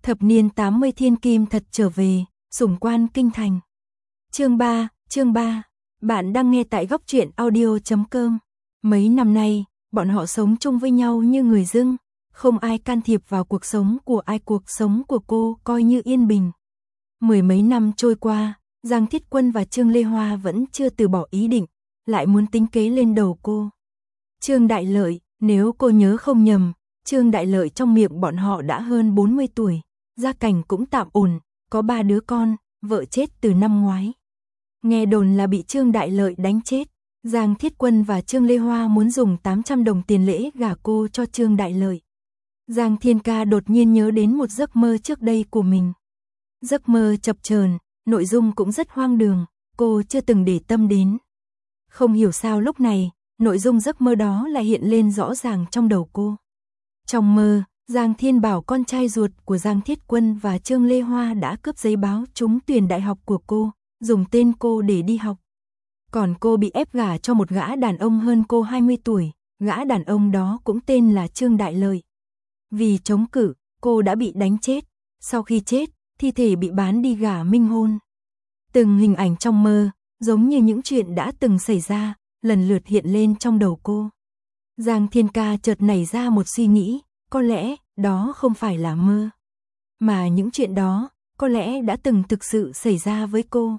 Thập niên 80 thiên kim thật trở về, sủng quan kinh thành. Chương 3, bạn đang nghe tại góc truyện audio.com. Mấy năm nay, bọn họ sống chung với nhau như người dưng, không ai can thiệp vào cuộc sống của ai, cuộc sống của cô coi như yên bình. Mười mấy năm trôi qua, Giang Thiết Quân và Trương Lê Hoa vẫn chưa từ bỏ ý định, lại muốn tính kế lên đầu cô. Trương Đại Lợi, nếu cô nhớ không nhầm, Trương Đại Lợi trong miệng bọn họ đã hơn 40 tuổi, gia cảnh cũng tạm ổn, có 3 đứa con, vợ chết từ năm ngoái. Nghe đồn là bị Trương Đại Lợi đánh chết, Giang Thiết Quân và Trương Lê Hoa muốn dùng 800 đồng tiền lễ gả cô cho Trương Đại Lợi. Giang Thiên Ca đột nhiên nhớ đến một giấc mơ trước đây của mình. Giấc mơ chập chờn, nội dung cũng rất hoang đường, cô chưa từng để tâm đến. Không hiểu sao lúc này, nội dung giấc mơ đó lại hiện lên rõ ràng trong đầu cô. Trong mơ, Giang Thiên Bảo, con trai ruột của Giang Thiết Quân và Trương Lê Hoa, đã cướp giấy báo trúng tuyển đại học của cô, dùng tên cô để đi học. Còn cô bị ép gả cho một gã đàn ông hơn cô 20 tuổi, gã đàn ông đó cũng tên là Trương Đại Lợi. Vì chống cự, cô đã bị đánh chết, sau khi chết, thi thể bị bán đi gả minh hôn. Từng hình ảnh trong mơ, giống như những chuyện đã từng xảy ra, lần lượt hiện lên trong đầu cô. Giang Thiên Ca chợt nảy ra một suy nghĩ, có lẽ đó không phải là mơ, mà những chuyện đó có lẽ đã từng thực sự xảy ra với cô.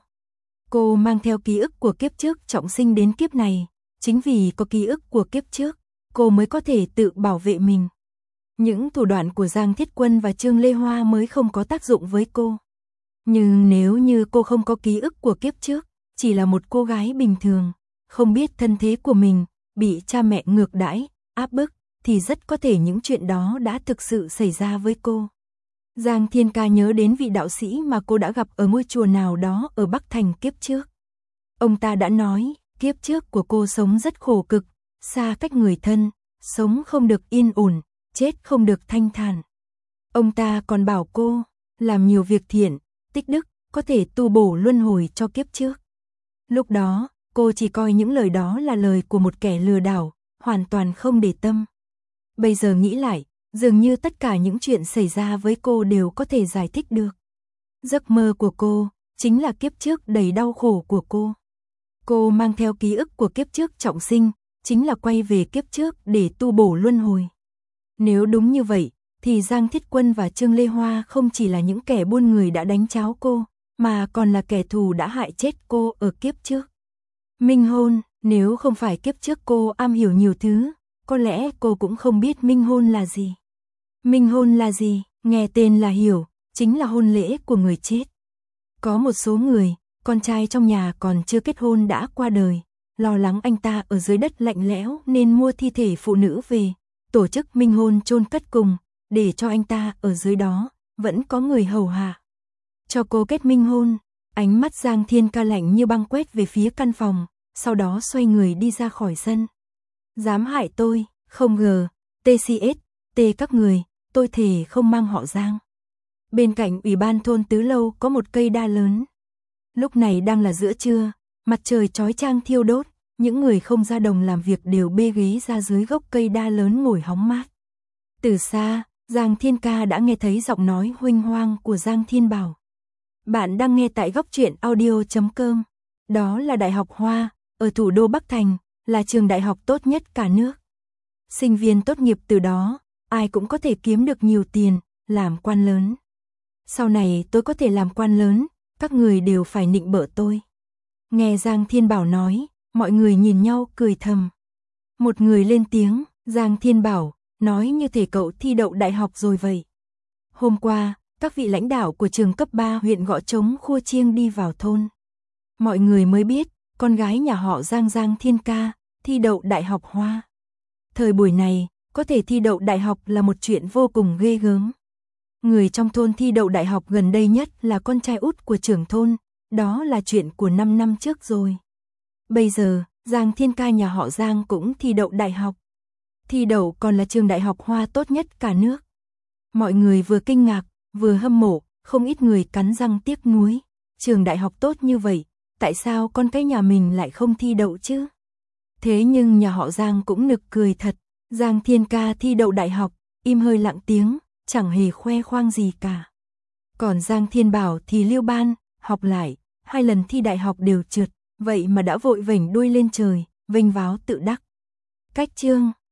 Cô mang theo ký ức của kiếp trước trọng sinh đến kiếp này, chính vì có ký ức của kiếp trước, cô mới có thể tự bảo vệ mình. Những thủ đoạn của Giang Thiết Quân và Trương Lê Hoa mới không có tác dụng với cô. Nhưng nếu như cô không có ký ức của kiếp trước, chỉ là một cô gái bình thường, không biết thân thế của mình, bị cha mẹ ngược đãi, áp bức, thì rất có thể những chuyện đó đã thực sự xảy ra với cô. Giang Thiên Ca nhớ đến vị đạo sĩ mà cô đã gặp ở ngôi chùa nào đó ở Bắc Thành kiếp trước. Ông ta đã nói, kiếp trước của cô sống rất khổ cực, xa cách người thân, sống không được yên ổn, chết không được thanh thản. Ông ta còn bảo cô, làm nhiều việc thiện, tích đức, có thể tu bổ luân hồi cho kiếp trước. Lúc đó, cô chỉ coi những lời đó là lời của một kẻ lừa đảo, hoàn toàn không để tâm. Bây giờ nghĩ lại, dường như tất cả những chuyện xảy ra với cô đều có thể giải thích được. Giấc mơ của cô, chính là kiếp trước đầy đau khổ của cô. Cô mang theo ký ức của kiếp trước trọng sinh, chính là quay về kiếp trước để tu bổ luân hồi. Nếu đúng như vậy, thì Giang Thiết Quân và Trương Lê Hoa không chỉ là những kẻ buôn người đã đánh cháo cô, mà còn là kẻ thù đã hại chết cô ở kiếp trước. Minh hôn, nếu không phải kiếp trước cô am hiểu nhiều thứ, có lẽ cô cũng không biết minh hôn là gì. Minh hôn là gì? Nghe tên là hiểu, chính là hôn lễ của người chết. Có một số người, con trai trong nhà còn chưa kết hôn đã qua đời, lo lắng anh ta ở dưới đất lạnh lẽo nên mua thi thể phụ nữ về, tổ chức minh hôn chôn cất cùng, để cho anh ta ở dưới đó, vẫn có người hầu hạ. Cho cô kết minh hôn, ánh mắt Giang Thiên Ca lạnh như băng quét về phía căn phòng, sau đó xoay người đi ra khỏi sân. Dám hại tôi, không ngờ, TCS, các người, tôi thề không mang họ Giang. Bên cạnh ủy ban thôn Tứ Lâu có một cây đa lớn. Lúc này đang là giữa trưa, mặt trời chói chang thiêu đốt, những người không ra đồng làm việc đều bê ghế ra dưới gốc cây đa lớn ngồi hóng mát. Từ xa, Giang Thiên Ca đã nghe thấy giọng nói huênh hoang của Giang Thiên Bảo. Bạn đang nghe tại góc truyện audio.com. Đó là Đại học Hoa, ở thủ đô Bắc Thành, là trường đại học tốt nhất cả nước. Sinh viên tốt nghiệp từ đó, ai cũng có thể kiếm được nhiều tiền, làm quan lớn. Sau này tôi có thể làm quan lớn, các người đều phải nịnh bợ tôi. Nghe Giang Thiên Bảo nói, mọi người nhìn nhau cười thầm. Một người lên tiếng, Giang Thiên Bảo, nói như thể cậu thi đậu đại học rồi vậy. Hôm qua, các vị lãnh đạo của trường cấp 3 huyện Gõ Trống Khua Chiêng đi vào thôn. Mọi người mới biết, con gái nhà họ Giang Thiên Ca, thi đậu Đại học Hoa. Thời buổi này, có thể thi đậu đại học là một chuyện vô cùng ghê gớm. Người trong thôn thi đậu đại học gần đây nhất là con trai út của trưởng thôn, đó là chuyện của 5 năm trước rồi. Bây giờ, Giang Thiên Ca nhà họ Giang cũng thi đậu đại học. Thi đậu còn là trường đại học Hoa tốt nhất cả nước. Mọi người vừa kinh ngạc, vừa hâm mộ, không ít người cắn răng tiếc nuối. Trường đại học tốt như vậy, tại sao con cái nhà mình lại không thi đậu chứ? Thế nhưng nhà họ Giang cũng nực cười thật. Giang Thiên Ca thi đậu đại học, im hơi lặng tiếng, chẳng hề khoe khoang gì cả. Còn Giang Thiên Bảo thì Lưu Ban, học lại, 2 lần thi đại học đều trượt, vậy mà đã vội vểnh đuôi lên trời, vênh váo tự đắc. Cách chương